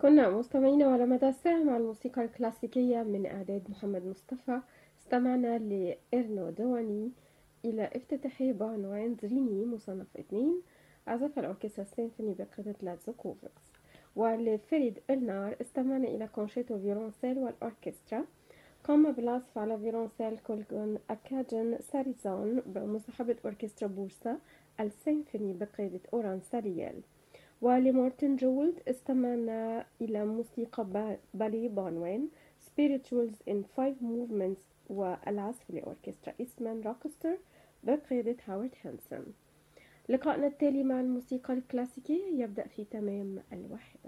كنا مستمعين على مدى الساعة مع الموسيقى الكلاسيكية من إعداد محمد مصطفى. استمعنا لإرنو دواني إلى افتتاحية بعنوان زريني مصنف 2، عزف الأوركسترا السيمفوني بقيادة لاتزوكوفيكس. ولفريد إلنار استمعنا إلى كونشيرتو فيولونسيل والأوركسترا، قام بالعزف على فيولونسيل كولغون أكاجن ساريزون بمصاحبة أوركسترا بورصة السيمفوني بقيادة أوران ساريال. ولمارتن جولد استمعنا إلى موسيقى بالي بعنوان Spirituals in 5 Movements، والعزف لأوركسترا إيستمان روكستر بقيادة هاورد هانسون. لقاءنا التالي مع الموسيقى الكلاسيكية يبدأ في تمام 1:00.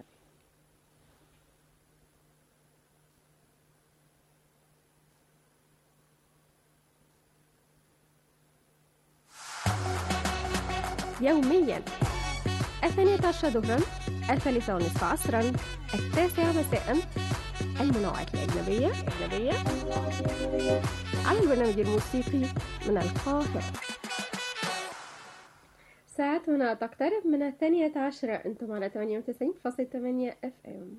يوميا 12 ظهرا، 3:30 عصرا، 9 مساء، المنوعات الأجنبية على البرنامج الموسيقي من القاهرة. ساعتنا تقترب من 12. أنتم على 98.8 FM.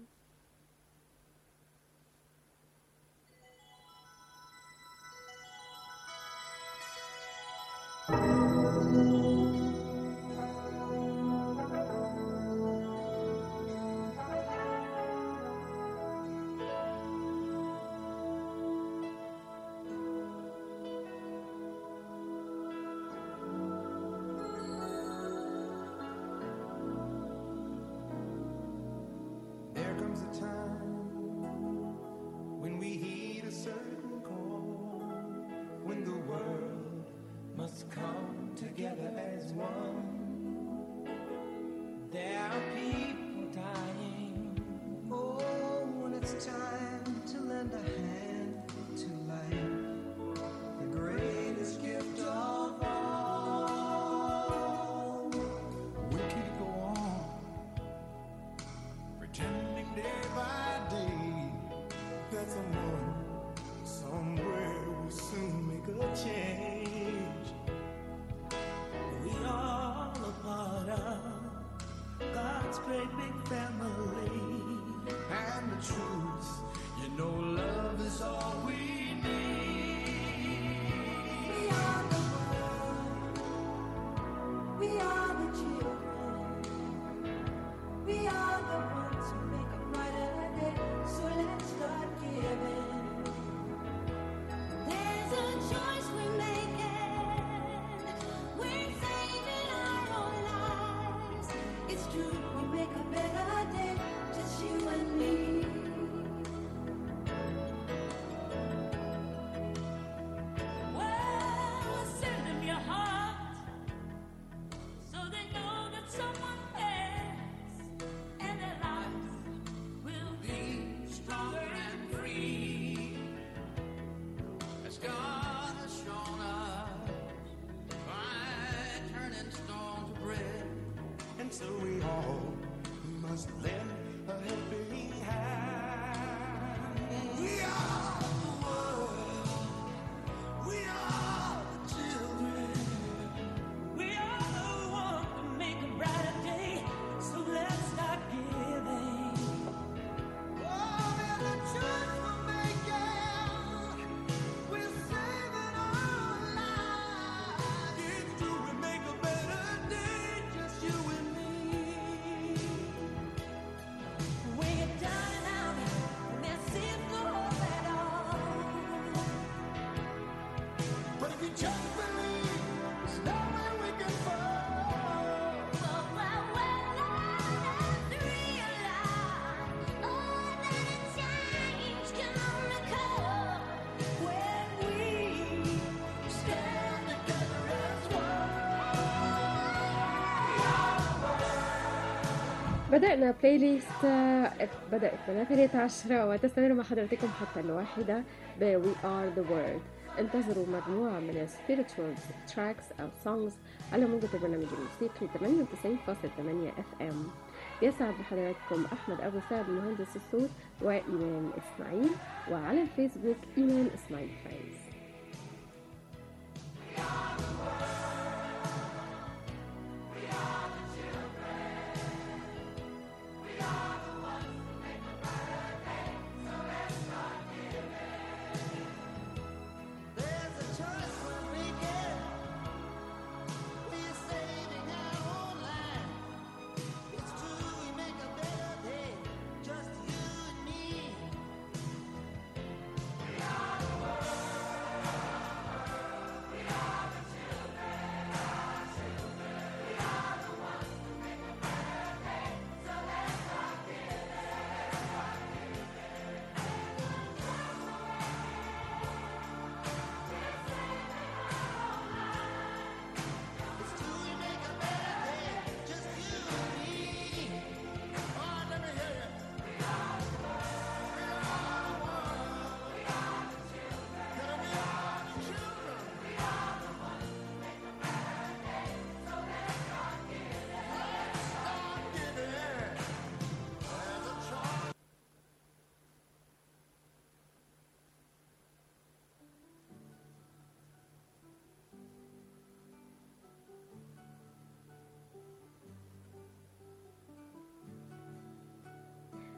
بدأنا بلاي ليست بدأت من 13 وتستمر مع حضراتكم حتى 1 ب We Are The World. انتظروا مجموعة من spiritual tracks أو songs على موجة البرنامج الموسيقي 98.8 FM. يسعد بحضراتكم أحمد أبو سعد مهندس الصوت وإيمان إسماعيل، وعلى الفيسبوك إيمان إسماعيل فريندز.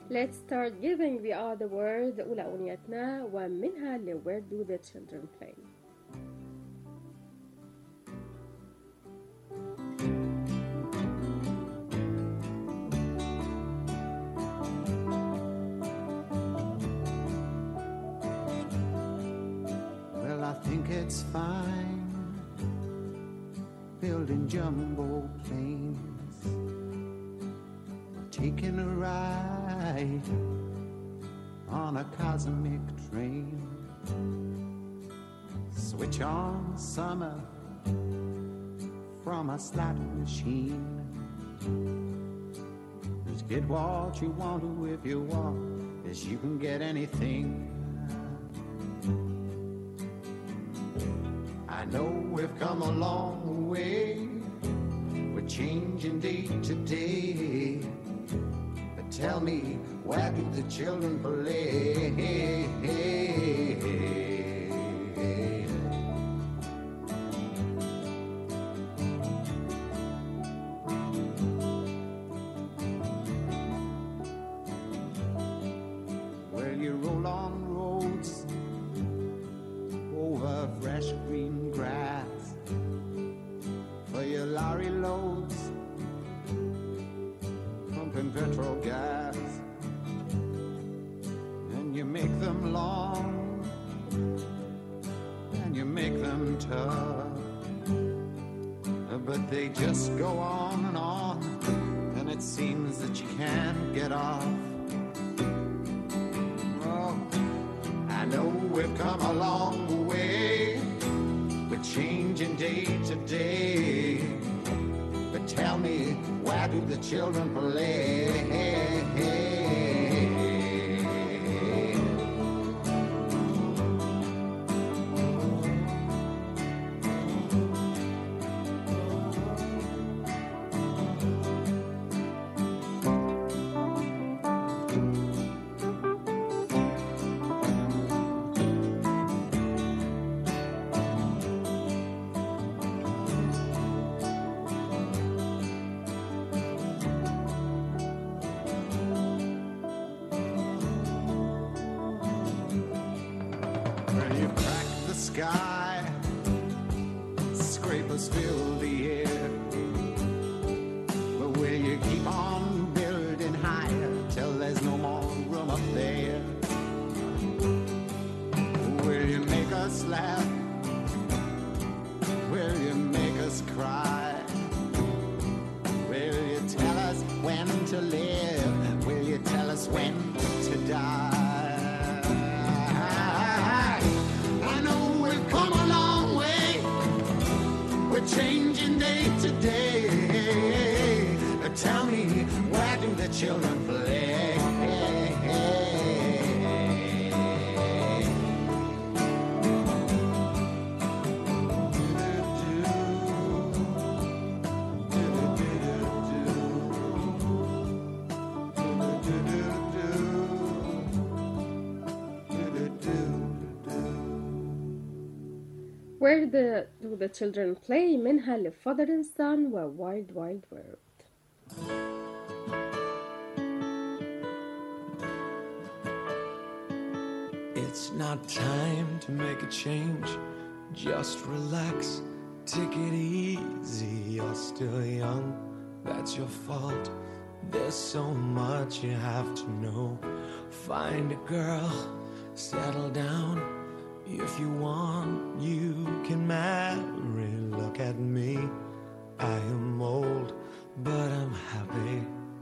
Let's start giving the other word أولى أغنيتنا ومنها ل Where Do the Children Play. Well, I think it's fine building jumbo planes, taking a ride on a cosmic train. Switch on summer from a slot machine. Just get what you want to if you want, 'cause you can get anything. I know we've come a long way, we're changing day to day. But tell me, where do the children play? Well, you roll on roads over fresh green grass for your lorry loads, pumping petrol gas, and you make them long and you make them tough, but they just go on, and it seems that you can't get off. Oh, I know we've come a long way, we're changing day to day. But tell me, where do the children play? Sky, scrapers fill the air, but will you keep on building higher till there's no more room up there? Will you make us laugh? Will you make us cry? Will you tell us when to live? Will you tell us when to die? Changing day to day. Tell me, where do the children play? Where do the children play منها ل Father and Son و Wild Wild World. It's not time to make a change, just relax, take it easy. You're still young, that's your fault. There's so much you have to know. Find a girl, settle down. If you want, you can marry. Look at me, I am old, but I'm happy.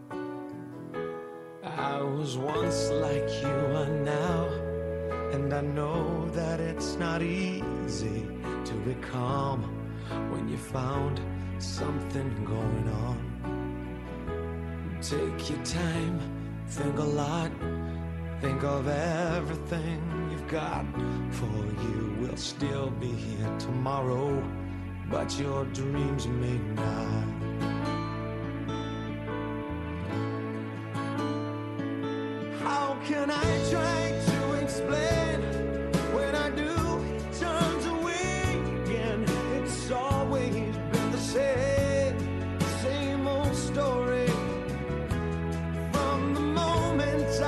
I was once like you are now, and I know that it's not easy to be calm when you found something going on. Take your time, think a lot, think of everything you've got, for you will still be here tomorrow, but your dreams may not. How can I try to explain when I do, he turns away again? It's always been the same old story. From the moment I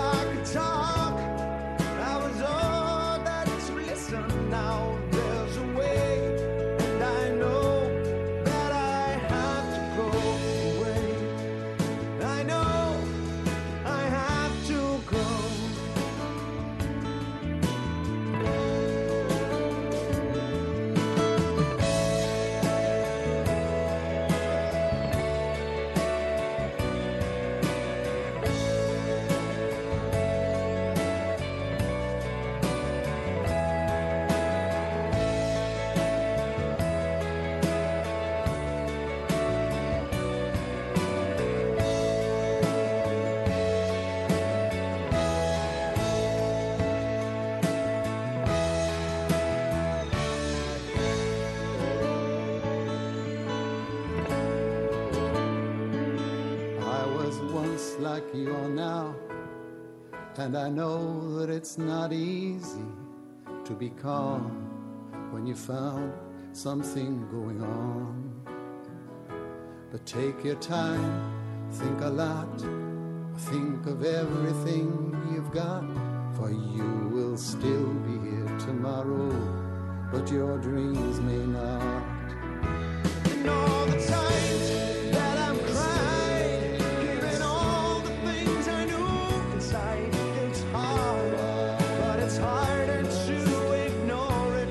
was once like you are now, and I know that it's not easy to be calm when you found something going on. But take your time, think a lot, think of everything you've got, for you will still be here tomorrow, but your dreams may not. And all the times that I'm crying, giving all the things I knew inside, it's hard, but it's harder to ignore it.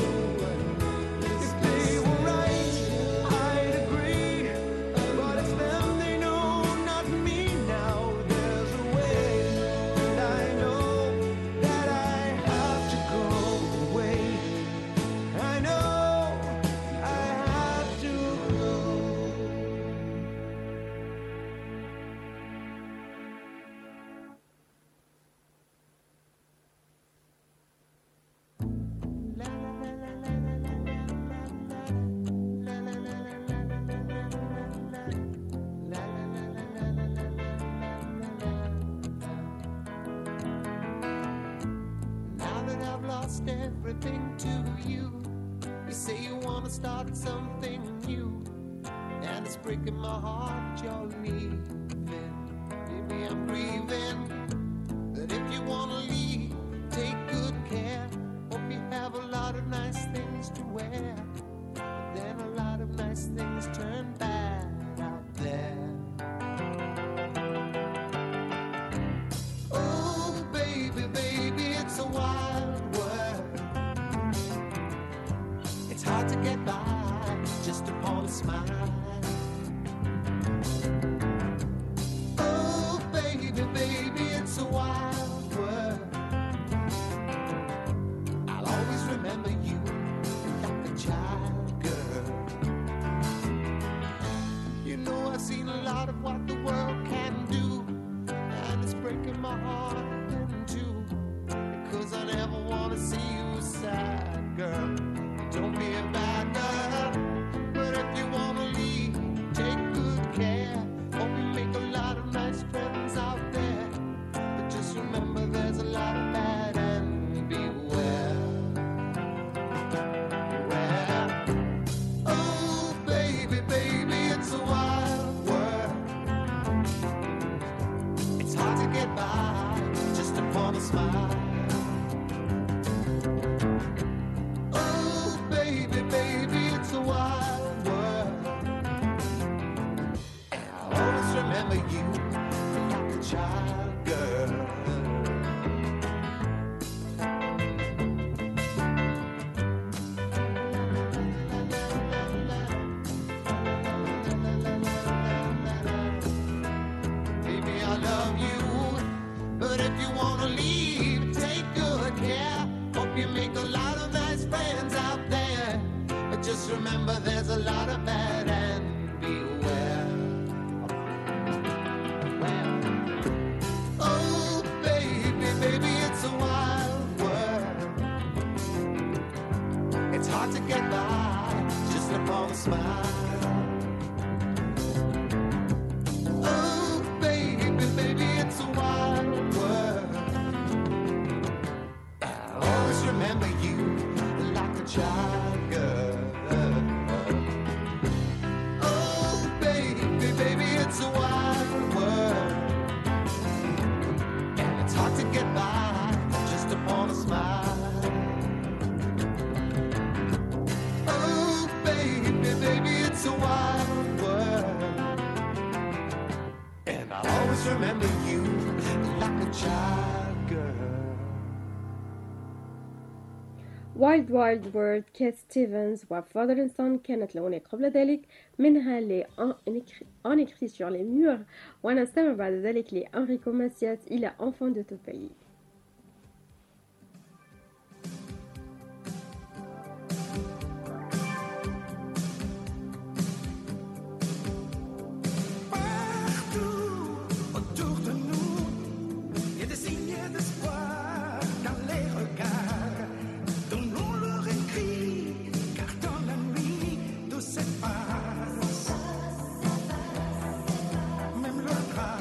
If they were right, I'd agree, but it's them they know, not me now. There's a way, and I know that I have to go away. I know I have to go. Now that I've lost everything to you, you say you want to start something new, and it's breaking my heart you're leaving. Baby, I'm grieving, but if you want to leave, take good care. Hope you have a lot of nice things to wear, but then a lot of nice things turn bad out there. Oh, baby, baby, it's a wild world. It's hard to get by just upon a smile. Oh, baby, baby, it's a wild world. I'll always remember you like a child, girl. You know I've seen a lot of what the world can do, and it's breaking my heart in two, because I never want to see you sad, girl. Don't be a bad girl, but if you want to leave, take good care. Hope you make a lot of nice friends out there, but just remember there's a lot of bad, and beware. Beware. Oh, baby, baby, it's a wild world. It's hard to get by just upon a smile. Oh, baby, baby, it's a wild world. And I'll always remember you like a child, girl. Baby, I love you, but if you want to leave, take good care. Hope you make a lot of nice friends out there, but just remember there's a lot of bad, and beware. Oh, baby, baby, it's a wild world. It's hard to get by just upon a smile. Oh, baby, baby, it's a wild world. I'll always remember you like a child, girl. Oh, baby, baby, it's a wild world, and it's hard to get by just upon a smile. Oh, baby, baby, it's a wild world, and I'll always remember you like a child, girl. وايلد وايلد وورد كات ستيفنز وفادر اند سون كانت الأغنية قبل ذلك منها لي ان écrit sur les murs، ونستمع بعد ذلك لأنريكو ماسيات إلى enfant de tout pays. Autour de nous, il y a des signes d'espoir dans les regards. Donnons leur écrit, car dans la nuit, tout s'efface. Même leur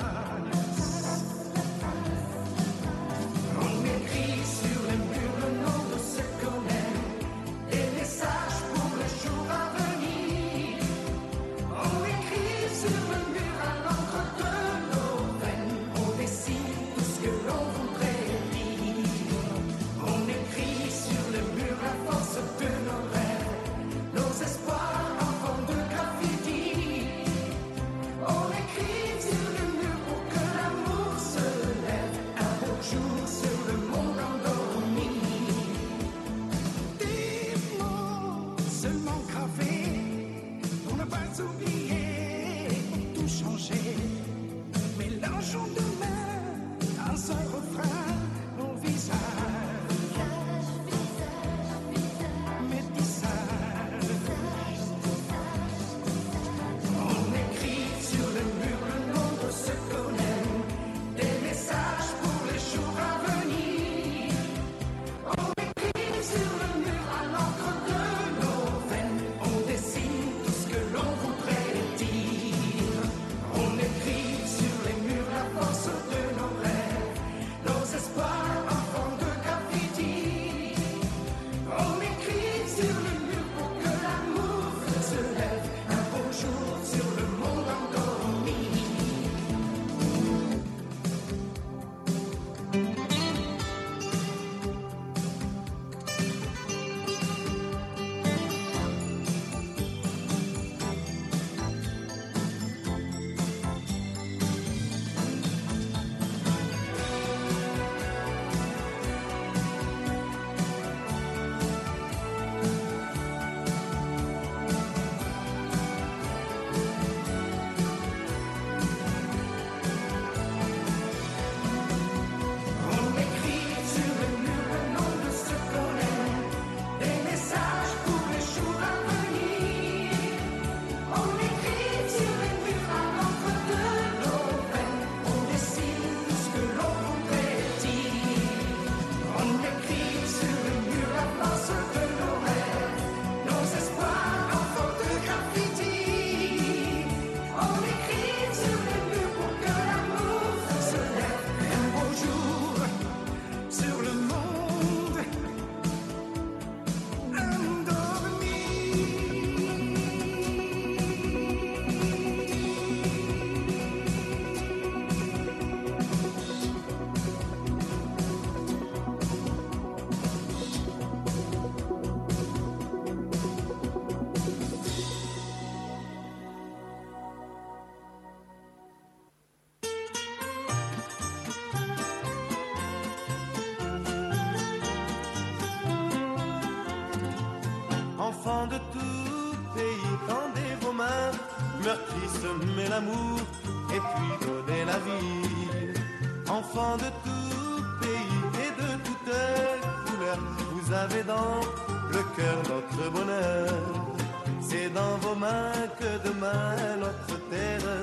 Enfants de tout pays, tendez vos mains, meurtri, semez l'amour et puis donnez la vie. Enfants de tout pays et de toute couleur, vous avez dans le cœur notre bonheur. C'est dans vos mains que demain notre terre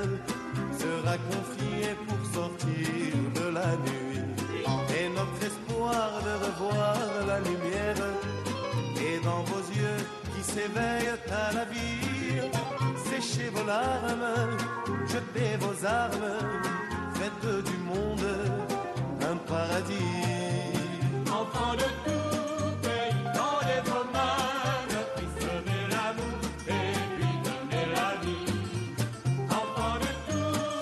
sera confiée pour sortir de la nuit. Et notre espoir de revoir la lumière est dans vos yeux qui s'éveillent à la vie. Séchez vos larmes, jetez vos armes, faites du monde un paradis. Enfants de tout